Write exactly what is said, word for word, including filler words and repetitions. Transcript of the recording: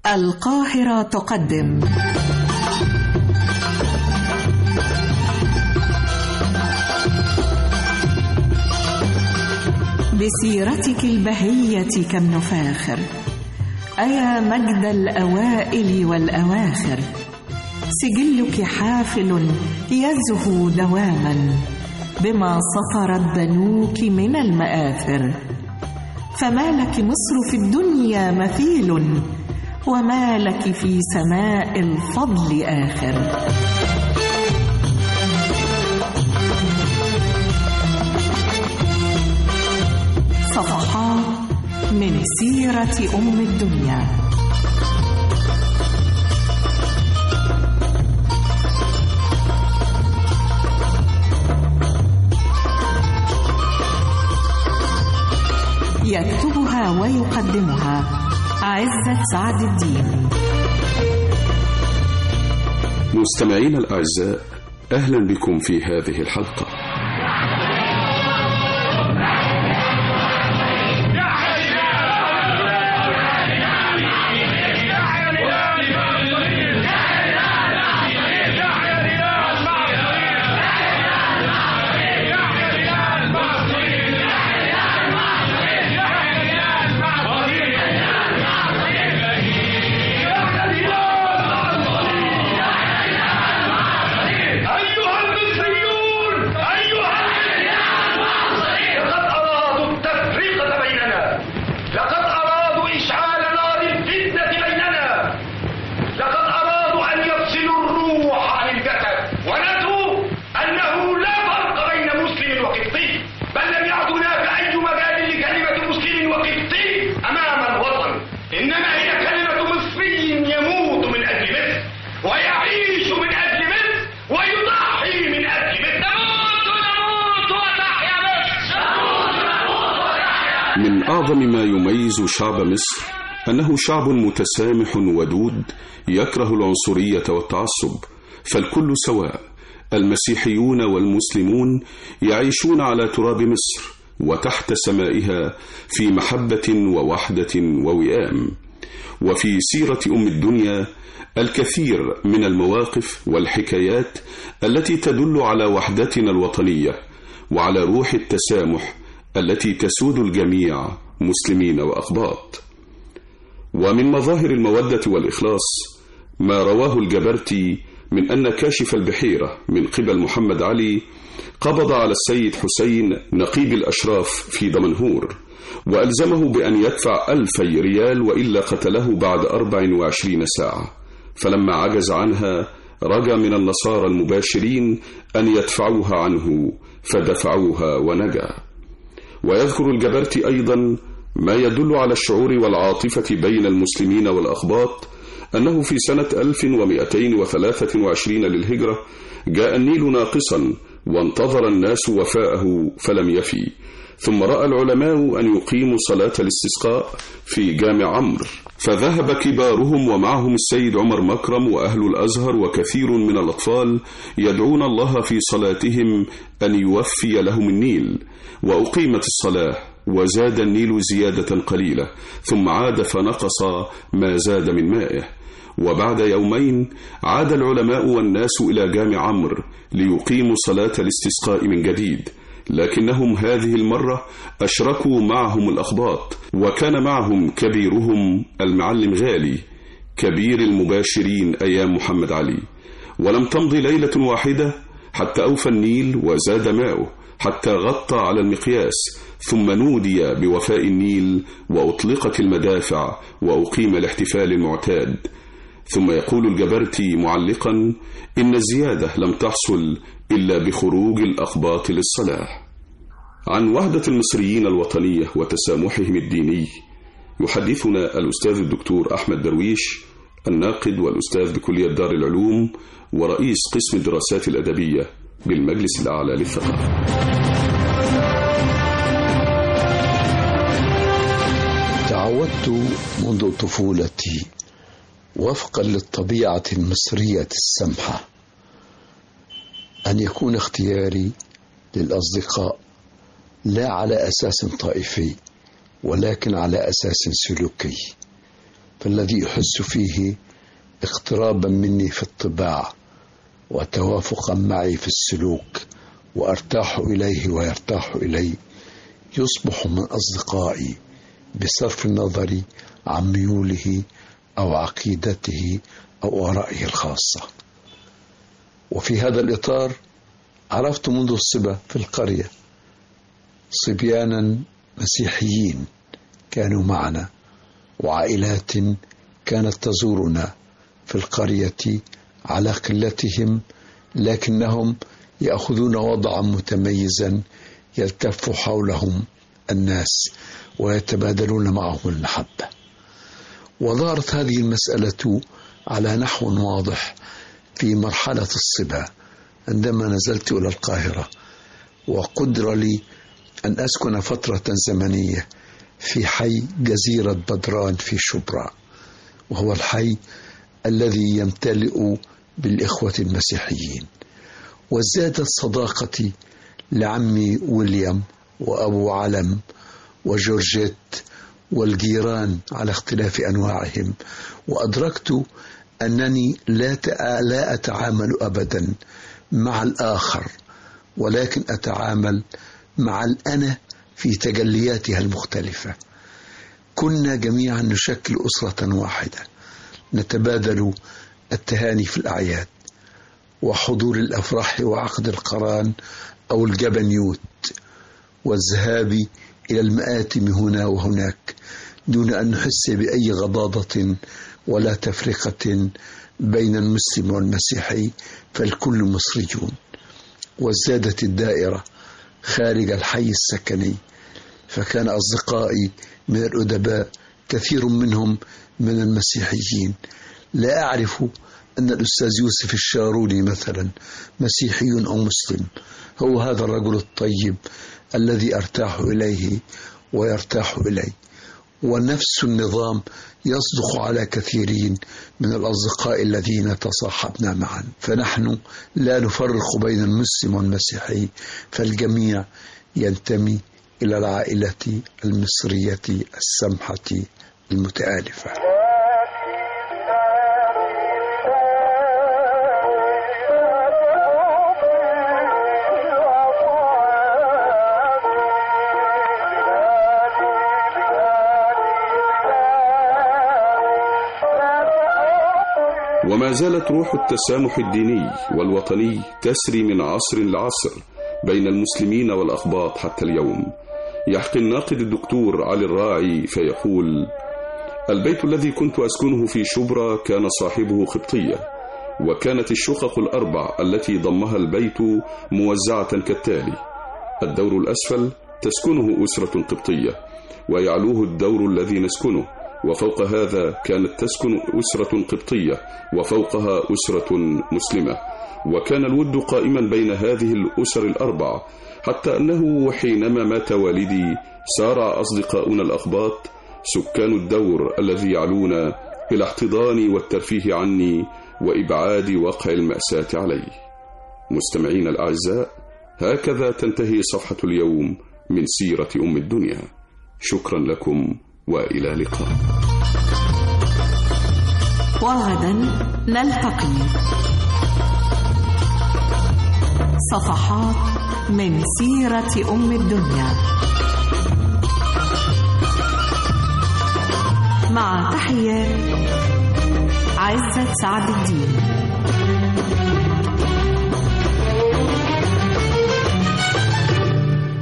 القاهرة تقدم بسيرتك البهية كم نفاخر، أيا مجد الأوائل والأواخر، سجلك حافل يزهو دواما بما سطرت بنوك من المآثر، فما لك مصر في الدنيا مثيل، وما لك في سماء الفضل آخر. صفحات من سيرة أم الدنيا. يكتبها ويقدمها عزت سعد الدين. مستمعين الأعزاء، أهلا بكم في هذه الحلقة. من أعظم ما يميز شعب مصر أنه شعب متسامح ودود، يكره العنصرية والتعصب، فالكل سواء، المسيحيون والمسلمون يعيشون على تراب مصر وتحت سمائها في محبة ووحدة ووئام. وفي سيرة أم الدنيا الكثير من المواقف والحكايات التي تدل على وحدتنا الوطنية وعلى روح التسامح التي تسود الجميع مسلمين وأقباط. ومن مظاهر المودة والإخلاص ما رواه الجبرتي من أن كاشف البحيرة من قبل محمد علي قبض على السيد حسين نقيب الأشراف في دمنهور، وألزمه بأن يدفع ألفي ريال وإلا قتله بعد أربع وعشرين ساعة، فلما عجز عنها رجا من النصارى المباشرين أن يدفعوها عنه فدفعوها ونجا. ويذكر الجبرتي أيضا ما يدل على الشعور والعاطفة بين المسلمين والأقباط، أنه في سنة ألف ومئتين وثلاثة وعشرين للهجرة جاء النيل ناقصا وانتظر الناس وفاءه فلم يفي، ثم رأى العلماء أن يقيموا صلاة الاستسقاء في جامع عمرو، فذهب كبارهم ومعهم السيد عمر مكرم وأهل الأزهر وكثير من الأطفال يدعون الله في صلاتهم أن يوفي لهم النيل، وأقيمت الصلاة وزاد النيل زيادة قليلة، ثم عاد فنقص ما زاد من مائه. وبعد يومين عاد العلماء والناس إلى جامع عمرو ليقيموا صلاة الاستسقاء من جديد، لكنهم هذه المرة أشركوا معهم الأقباط، وكان معهم كبيرهم المعلم غالي كبير المباشرين أيام محمد علي. ولم تمضي ليلة واحدة حتى أوفى النيل وزاد ماؤه حتى غطى على المقياس، ثم نودي بوفاء النيل وأطلقت المدافع وأقيم الاحتفال المعتاد. ثم يقول الجبرتي معلقا إن الزيادة لم تحصل إلا بخروج الأقباط للصلاة. عن وحدة المصريين الوطنية وتسامحهم الديني يحدثنا الأستاذ الدكتور أحمد درويش، الناقد والأستاذ بكلية دار العلوم ورئيس قسم الدراسات الأدبية بالمجلس الأعلى للثقافة. تعودت منذ طفولتي وفقا للطبيعة المصرية السمحة أن يكون اختياري للأصدقاء لا على أساس طائفي ولكن على أساس سلوكي. فالذي يحس فيه اقترابا مني في الطباع وتوافقا معي في السلوك وأرتاح إليه ويرتاح إلي يصبح من أصدقائي بصرف النظر عن ميوله أو عقيدته أو آرائه الخاصة. وفي هذا الإطار عرفت منذ الصبا في القرية صبيانا مسيحيين كانوا معنا وعائلات كانت تزورنا في القرية على قلتهم، لكنهم يأخذون وضعا متميزا يلتف حولهم الناس ويتبادلون معهم المحبة. وظهرت هذه المسألة على نحو واضح في مرحلة الصبا عندما نزلت إلى القاهرة، وقدر لي أن أسكن فترة زمنية في حي جزيرة بدران في شبرا، وهو الحي الذي يمتلئ بالإخوة المسيحيين. وزادت صداقتي لعمي ويليام وأبو علم وجورجيت والجيران على اختلاف أنواعهم، وأدركت أنني لا لا أتعامل أبدا مع الآخر، ولكن أتعامل مع الأنا في تجلياتها المختلفة. كنا جميعا نشكل أسرة واحدة، نتبادل التهاني في الأعياد وحضور الأفراح وعقد القران أو الجبنيوت والذهاب إلى المآتم هنا وهناك دون أن نحس بأي غضاضة ولا تفرقة بين المسلم والمسيحي، فالكل مصريون. وازدادت الدائرة خارج الحي السكني، فكان أصدقائي من الأدباء كثير منهم من المسيحيين. لا أعرف أن الأستاذ يوسف الشاروني مثلا مسيحي أو مسلم. هو هذا الرجل الطيب الذي أرتاح إليه ويرتاح إلي. ونفس النظام يصدق على كثيرين من الأصدقاء الذين تصاحبنا معا، فنحن لا نفرق بين المسلم والمسيحي، فالجميع ينتمي إلى العائلة المصرية السمحة المتآلفة. وما زالت روح التسامح الديني والوطني تسري من عصر لعصر بين المسلمين والأقباط حتى اليوم. يحكي الناقد الدكتور علي الراعي فيقول: البيت الذي كنت أسكنه في شبرا كان صاحبه قبطية، وكانت الشقق الأربع التي ضمها البيت موزعة كالتالي: الدور الأسفل تسكنه أسرة قبطية، ويعلوه الدور الذي نسكنه، وفوق هذا كانت تسكن أسرة قبطية، وفوقها أسرة مسلمة. وكان الود قائما بين هذه الأسر الأربع، حتى أنه حينما مات والدي سارع أصدقاؤنا الأقباط سكان الدور الذي يعلونا إلى احتضاني والترفيه عني وإبعاد وقع المأساة علي. مستمعين الأعزاء، هكذا تنتهي صفحة اليوم من سيرة أم الدنيا. شكرا لكم وإلى اللقاء. وغدا نلتقي صفحات من سيرة أم الدنيا، مع تحيات عزت سعد الدين.